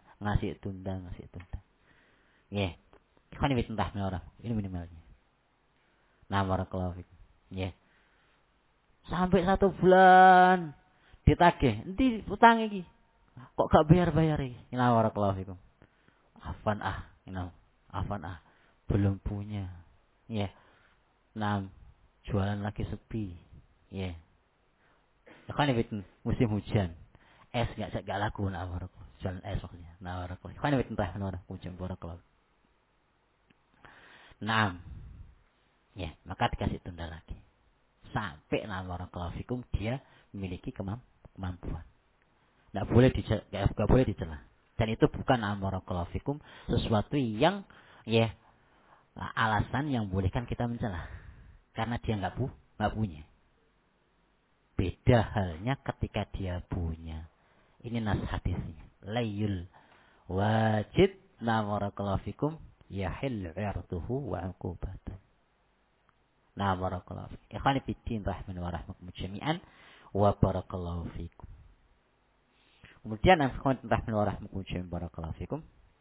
Ya. Kan ini orang. Ini minimalnya. Barakallahu fikum. Ya. Sampai 1 bulan ditagih, nanti utang iki. Kok gak bayar-bayar iki? Barakallahu fikum. Afan belum punya. Ya. Jualan lagi sepi. Ya. Kan ini musim hujan. Es gak laku barakallahu. Jualan es maksudnya. Barakallahu. Kan ini hujan barakallahu. Ya, maka dikasih tunda lagi. Sampai barakallahu fikum dia memiliki kemampuan. Enggak boleh dicela. Dan itu bukan barakallahu fikum sesuatu yang ya alasan yang bolehkan kita mencela. Karena dia enggak punya. Beda halnya ketika dia punya. Ini nas hadisnya. Layul wajid barakallahu fikum yahil 'irduhu wa 'uqubatan. Barakallahu fikum. Ikhwani fiddin rahimahumullah jami'an wa barakallahu fikum. Kemudian barakallahu fikum.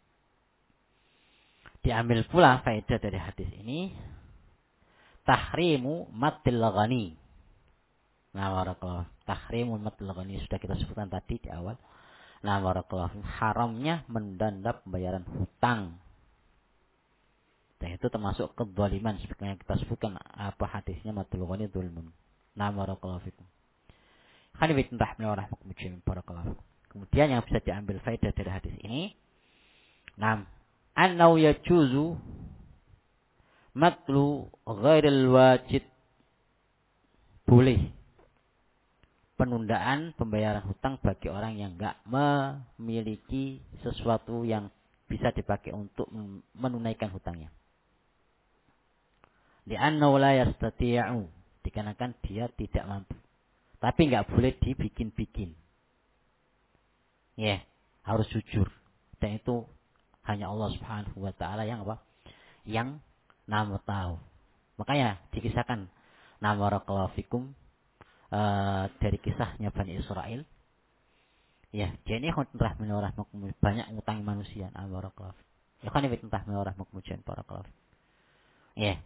Diambil pula faedah dari hadis ini, tahrimu matil ghani. Barakallahu. Tahrimu matil ghani sudah kita sebutkan tadi di awal. Barakallahu fikum, haramnya mendanda pembayaran hutang. Dan itu termasuk kezaliman seperti yang kita sebutkan hadisnya matul ghani dzulmun. Barakallahu fikum. Barakallahu. Kemudian yang bisa diambil faedah dari hadis ini, annau yajuzu matlu ghairil wajid, boleh penundaan pembayaran hutang bagi orang yang enggak memiliki sesuatu yang bisa dipakai untuk menunaikan hutangnya. Li'annahu la yastati'u, dikarenakan dia tidak mampu. Tapi enggak boleh dibikin-bikin. Ya, harus jujur. Dan itu hanya Allah Subhanahu wa taala yang apa? Yang nama tahu. Makanya dikisahkan nama barakallahu fikum dari kisahnya Bani Israel. Ya, dia ini rahman wa rahmakum, banyak ngutangi manusia nama barakallahu. Ya kan ini rahman wa rahmakum barakallahu. Ya,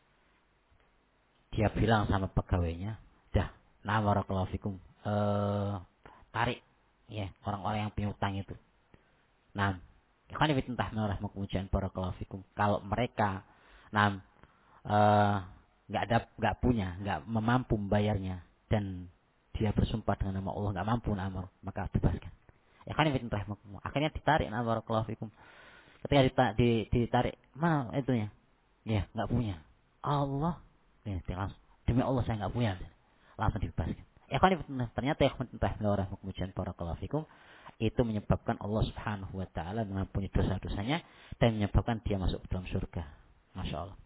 dia bilang sama pegawainya, "Dah, nama barakallahu fikum, tarik ya orang-orang yang piutang itu." Nah, ikhwan fillah rahmakumullah dan barakallahu fikum. Kalau mereka eh, nggak punya, nggak mampu membayarnya dan dia bersumpah dengan nama Allah nggak mampu maka bebaskan. Ikhwan fillah rahmakumullah. Akhirnya ditarik barakallahu fikum. Ketika ditarik, mana itunya? Ya, nggak punya. Allah, ya, langsung demi Allah saya nggak punya. Langsung dibebaskan. Ternyata ikhwan fillah rahmakumullah dan barakallahu fikum, itu menyebabkan Allah Subhanahu wa taala mengampuni dosa-dosanya dan menyebabkan dia masuk ke dalam surga. Masya Allah.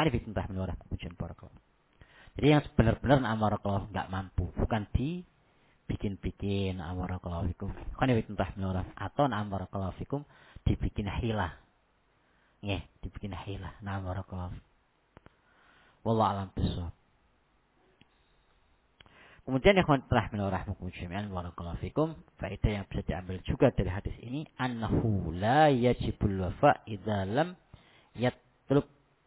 Jadi yang benar-benar amarakallah nggak mampu, bukan dibikin-bikin amarakallah fikum. Atau amarakallah fikum dibikin hilah. Ya, dibikin hilah. Amarakallah. Wallahu a'lam bishawab. Kemudian ikhwan rahimahumullah jami'an barakallahu fikum, faedah yang bisa diambil juga dari hadis ini, annahu la yajibul wafa idza lam yatlub.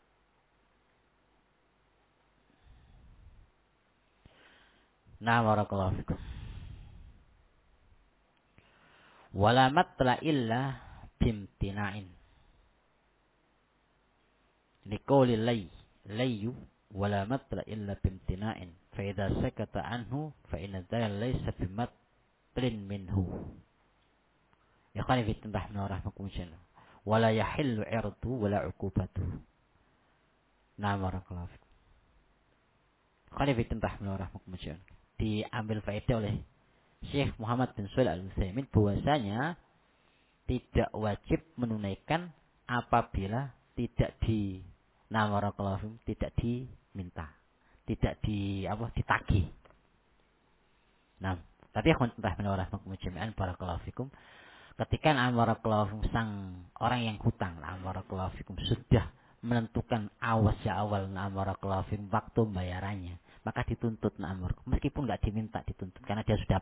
Nah barakallahu fikum. Wala matla illa bimtina'in. Liqauli layyu wala matla illa bimtina'in. Fa idza sakata anhu fa inna dzalika laysa bimatlin minhu. Ya khani fi rahmah rahmakumullah. Wala yahillu 'irdu wala 'uqubatu. Nah barakallahu fikum. Khani fi rahmah rahmakumullah. Diambil faedah oleh Syekh Muhammad bin Shalih Al-Utsaimin bahwasanya tidak wajib menunaikan apabila tidak tidak diminta, tidak ditagih. Nah, tapi barakallahu fikum, ketika barakallahu sang orang yang hutang barakallahu fikum sudah menentukan awal barakallahu fikum waktu bayarannya, maka dituntut meskipun nggak diminta dituntut karena dia sudah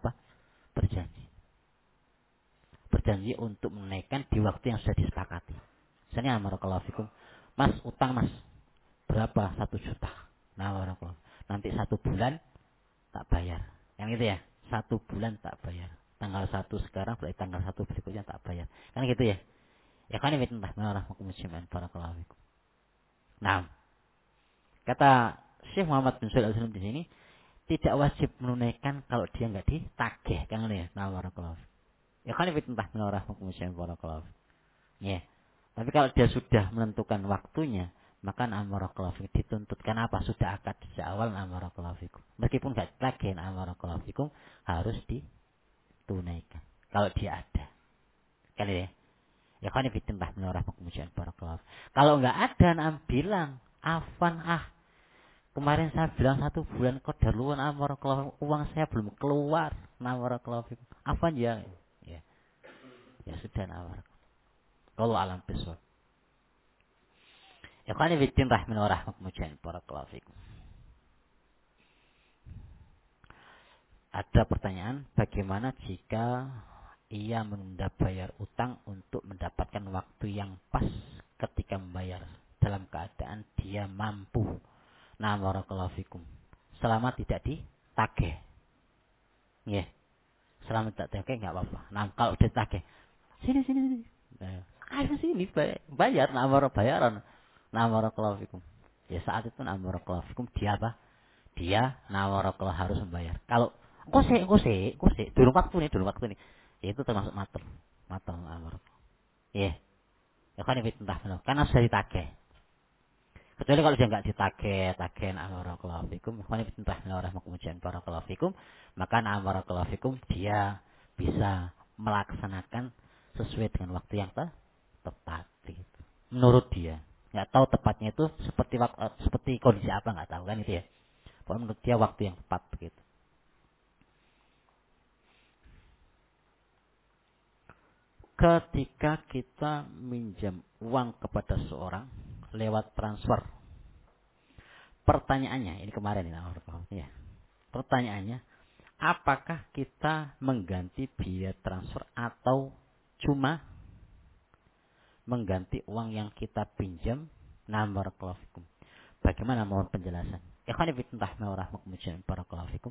berjanji untuk menaikkan di waktu yang sudah disepakati. Misalnya barakallahu fikum, Mas utang Mas berapa? 1 juta. Nah barakallahu, nanti 1 bulan tak bayar. Yang gitu ya, 1 bulan tak bayar. Tanggal 1 sekarang berarti tanggal 1 berikutnya tak bayar. Kan gitu ya. Ya kan ini entah barakallahu barakallahu fikum. Nah, kata Syekh Muhammad bin Shalih Al-Utsaimin di sini, tidak wajib menunaikan kalau dia enggak ditagih, kan ya. Nah, barakallahu. Ya kan fitnah barakallahu. Ya. Tapi kalau dia sudah menentukan waktunya, maka barakallahu dituntut. Kenapa? Sudah akad sejak awal barakallahu fikum. Meskipun enggak ditagih barakallahu fikum, harus ditunaikan kalau dia ada. Kan ya. Ya kan fitnah barakallahu. Kalau enggak ada bilang, "Afan kemarin saya bilang 1 bulan qadaruan barakallahu, uang saya belum keluar." Barakallahu fikum. Afan ya. Ya sudah nawar. Kalau alam besok. Ya kan ini rahmin wa rahmakumullah barakallahu fikum. Ada pertanyaan, bagaimana jika ia menunda bayar utang untuk mendapatkan waktu yang pas ketika membayar dalam keadaan dia mampu. Nah, barakallahu fikum. Selama tidak ditagih. Ya. Selama tidak ditagih enggak apa-apa. Nah, kalau ditagih, sini. Ayo sini bayar namar bayaran. Barakallahu fikum. Ya saat itu barakallahu fikum dia apa? Dia barakallahu harus membayar. Kalau engko sik, durung waktu nih. Ya, itu termasuk mater namar. Ya. Ya kan itu entah karena sudah ditagih. Kecuali kalau dia enggak ditagih barakallahu fikum, kan itu entah barakallahu fikum, maka barakallahu fikum dia bisa melaksanakan sesuai dengan waktu yang tepat gitu. Menurut dia. Nggak tahu tepatnya itu seperti kondisi apa, nggak tahu kan itu ya. Pokoknya menurut dia waktu yang tepat begitu. Ketika kita minjam uang kepada seorang lewat transfer, pertanyaannya ini kemarin ini ya. Pertanyaannya, apakah kita mengganti biaya transfer atau cuma mengganti uang yang kita pinjam? Namar kalafikum. Bagaimana mohon penjelasan? Ikhwan fillah rahmatullah barakallahu fikum.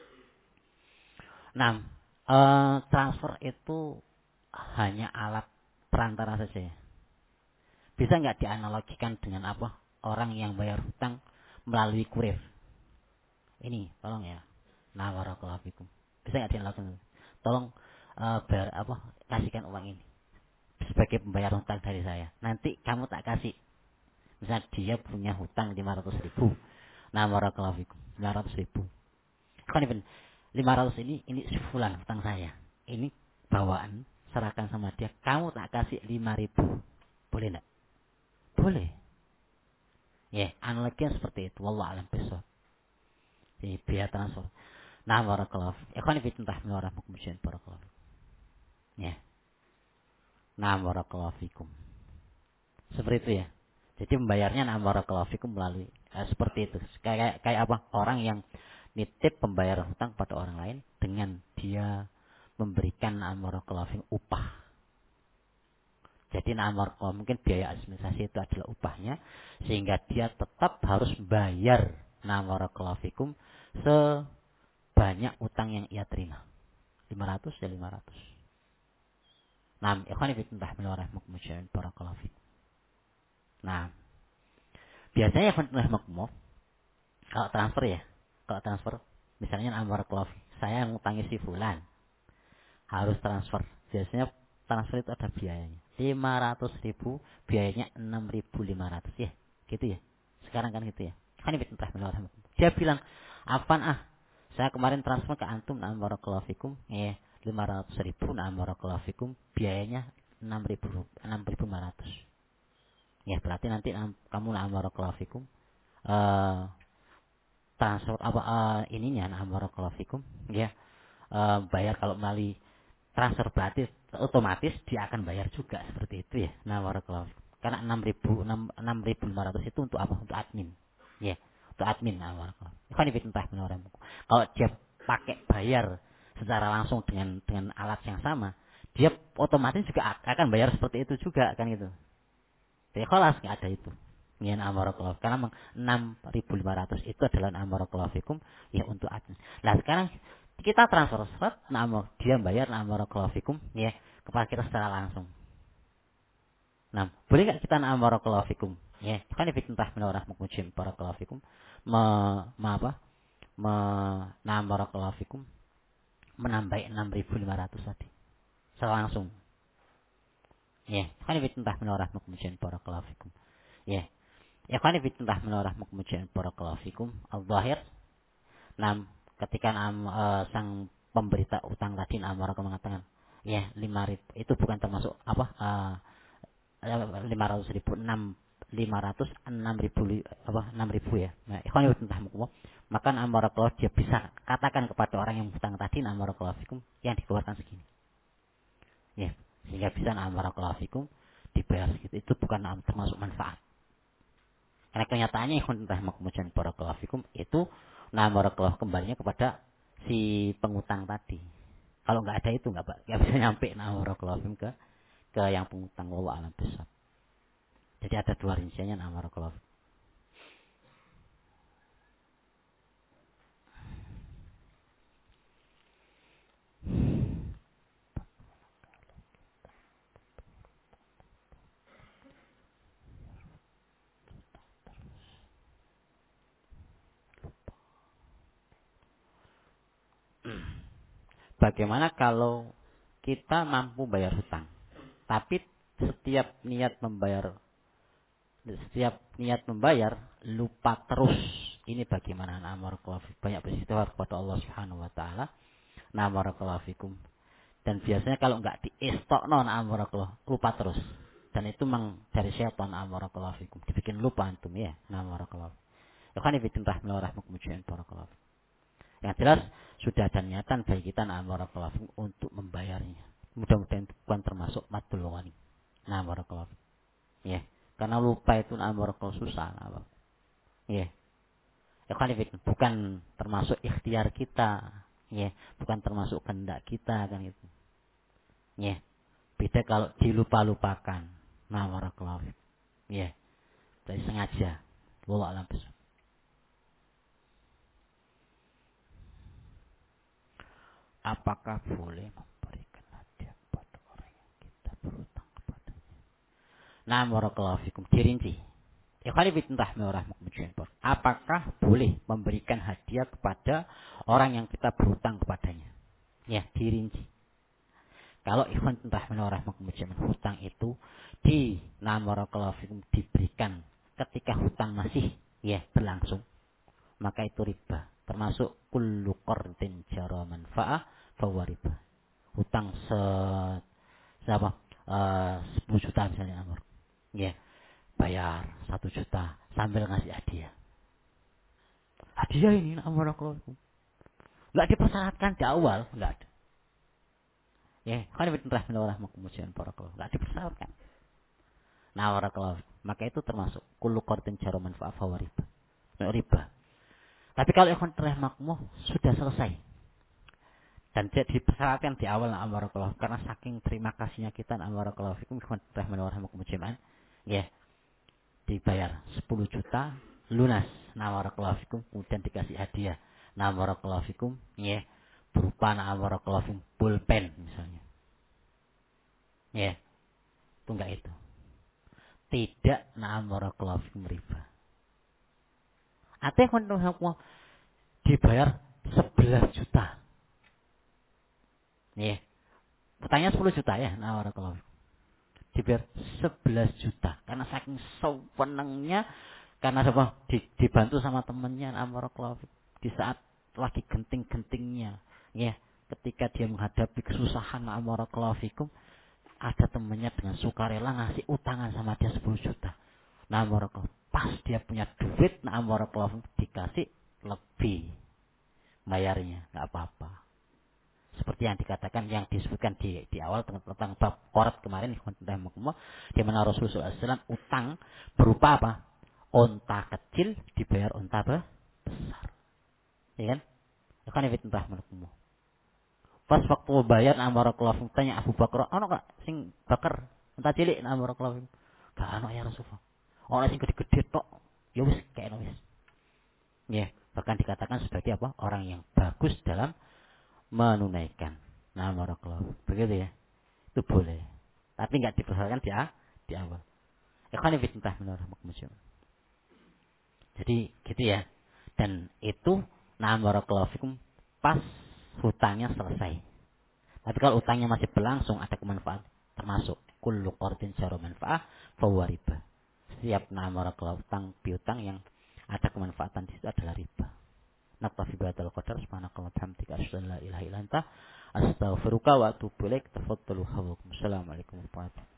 Nah, transfer itu hanya alat perantara saja ya. Bisa nggak dianalogikan dengan apa? Orang yang bayar hutang melalui kurir. Ini, tolong ya. Nah, barakallahu fikum. Bisa nggak dianalogikan? Tolong bayar apa? Kasihkan uang ini sebagai pembayar hutang dari saya. Nanti kamu tak kasih. Misalnya dia punya hutang 500.000. Nah, barakallahu fikum. 500.000. Kan 500 ini fulan hutang saya. Ini bawaan, serahkan sama dia. Kamu tak kasih 5.000. Boleh enggak? Boleh. Ya, analoginya seperti itu. Wallahu a'lam bishawab. Jadi biaya transfer. Nah, barakallahu. Ikhwan fillah warahmatullahi wabarakatuh. Ya. Nah, barakallahu fikum. Seperti itu ya. Jadi membayarnya nah barakallahu fikum melalui seperti itu. Kayak apa? Orang yang nitip pembayaran hutang pada orang lain dengan dia memberikan barakallahu fikum upah. Jadi mungkin biaya administrasi itu adalah upahnya, sehingga dia tetap harus bayar barakallahu fikum sebanyak utang yang ia terima. 500 ya 500. Nah, ikhwan fillah rahmatullah barakallahu fikum. Nah, biasanya ikhwan fillah kalau transfer ya, kalau transfer misalnya barakallahu fikum, saya ngutangi si fulan harus transfer. Biasanya transfer itu ada biayanya. 500.000, biayanya 6.500 ya. Gitu ya. Sekarang kan gitu ya. Kan ini dia bilang, "Apaan ah? Saya kemarin transfer ke antum barakallahu fikum, 500.000 barakallahu fikum, biayanya 6.500." Ya, berarti nanti kamu barakallahu fikum transfer apa ininya barakallahu fikum ya. Bayar kalau melalui transfer berarti otomatis dia akan bayar juga seperti itu ya. Nah, barakallahu fikum. Karena 6.500 itu untuk apa? Untuk admin. Ya, untuk admin barakallahu. Ikhwan fillah. Kalau dia pakai bayar secara langsung dengan alat yang sama, dia otomatis juga akan bayar seperti itu juga kan gitu. Jadi kelas nggak ada itu. Nian barakallahu. Karena 6.500 itu adalah barakallahu fikum ya untuk admin. Nah, sekarang kita transfer set, dia bayar barakallahu fikum ya kepada kita secara langsung. Nah, boleh nggak kita barakallahu fikum ya? Kan fitnah menorah mukmujim barakallahu fikum barakallahu fikum menambah 6.500 tadi secara langsung. Ya, kan fitnah menorah mukmujim barakallahu fikum. Ya. Ya kan fitnah menorah mukmujim barakallahu fikum al-zahir. Nah, ketika sang pemberita utang tadi Amar mengatakan, ya 5.000 itu bukan termasuk apa 500.000 6.000 apa 6.000 ya. Nah, ikhwan entah mukum. Maka Amar dia bisa katakan kepada orang yang utang tadi Amar fikum yang dikeluarkan segini. Ya, sehingga bisa Amar fikum dibayar segitu. Itu bukan termasuk manfaat. Karena kenyataannya ikhwan entah mukum barakallahu fikum itu barakallahu kembalinya kepada si pengutang tadi. Kalau nggak ada itu nggak bisa nyampe barakallahu fikum ke yang pengutang. Wallahu a'lam bishawab. Jadi ada dua rinciannya barakallahu fikum. Bagaimana kalau kita mampu bayar hutang, tapi setiap niat membayar lupa terus. Ini bagaimana? Banyak beristighfar kepada Allah Subhanahu wa taala. Barakallahu fikum. Dan biasanya kalau enggak diistokno lupa terus. Dan itu memang dari syaitan amarakallahu fikum. Dibikin lupa antum ya. Nah, barakallahu. Ya kan ibn rahmatullah barakallahu. Yang jelas sudah ada niatan bagi kita barakallahu fikum untuk membayarnya. Mudah-mudahan itu bukan termasuk madul ghani. Nah, barakallahu. Ya. Karena lupa itu barakallahu susah. Ya. Ya kan bukan termasuk ikhtiar kita. Ya, bukan termasuk kehendak kita kan itu. Ya. Beda kalau dilupa-lupakan. Nah, barakallahu. Ya. Dari sengaja. Wallahu a'lam bishawab. Apakah boleh memberikan hadiah kepada orang yang kita berutang kepadanya? Nah, barakallahu fikum. Dirinci. Apakah boleh memberikan hadiah kepada orang yang kita berutang kepadanya? Ya, dirinci. Kalau ikhwan hutang itu diberikan ketika hutang masih berlangsung, maka itu riba. Termasuk kullu qardin jara manfa'ah fahuwa riba. Hutang berapa? 10 juta misalnya Amr. Ya, bayar 1 juta sambil ngasih hadiah. Hadiah ini Amr kalau enggak dipersyaratkan di awal, enggak ada. Ya, kan benar barakallahu. Enggak dipersyaratkan. Nah, barakallahu. Maka itu termasuk kullu qardin jara manfa'ah fahuwa riba. Riba. Tapi kalau ikhwan rahmatullah sudah selesai dan tidak dipersyaratkan di awal barakallahu, karena saking terima kasihnya kita barakallahu fikum ikhwan rahmatullah ya, dibayar 10 juta lunas barakallahu fikum, kemudian dikasih hadiah barakallahu fikum ya, berupa barakallahu fikum pulpen misalnya. Ya, itu enggak itu. Tidak barakallahu fikum riba. Atau ikhwan rahmatullah dibayar 11 juta. Ya. Utangnya 10 juta ya. Nah, barakallahu. Dibayar 11 juta. Karena saking senengnya, karena apa? Dibantu sama temannya, nah, barakallahu. Di saat lagi genting-gentingnya, ya. Ketika dia menghadapi kesusahan, nah, barakallahu fikum, ada temannya dengan sukarela ngasih utangan sama dia 10 juta. Nah, barakallahu. Pas dia punya duit, nah, barakallahu, dikasih lebih bayarnya, enggak apa-apa. Seperti yang dikatakan, yang disebutkan di awal tentang bab qorat kemarin, di mana Rasulullah SAW utang berupa apa? Unta kecil dibayar unta besar, ya kan? Ya kan entah menurutmu. Pas waktu bayar barakallahu tanya Abu Bakar, ono kak sing bakar unta cilik barakallahu? Gak ono ya Rasulullah. Ono sing gede-gede tok. Ya wis kayak wis. Ya, bahkan dikatakan sebagai apa? Orang yang bagus dalam menunaikan. Nah, barakallahu. Begitu ya. Itu boleh. Tapi enggak dipersyaratkan di awal. Ikhwan fillah menurut. Jadi gitu ya. Dan itu barakallahu fikum pas hutangnya selesai. Tapi kalau hutangnya masih berlangsung ada kemanfaat, termasuk kullu qardin jara manfaah fahuwa riba. Setiap barakallahu piutang yang ada kemanfaatan di situ adalah riba. Naktafi bihadzal qadar, subhanaka wa bihamdika asyhadu an la ilaha illa anta astaghfiruka wa atubu ilaik. Tafaddalu hawakum. Assalamualaikum warahmatullahi wabarakatuh.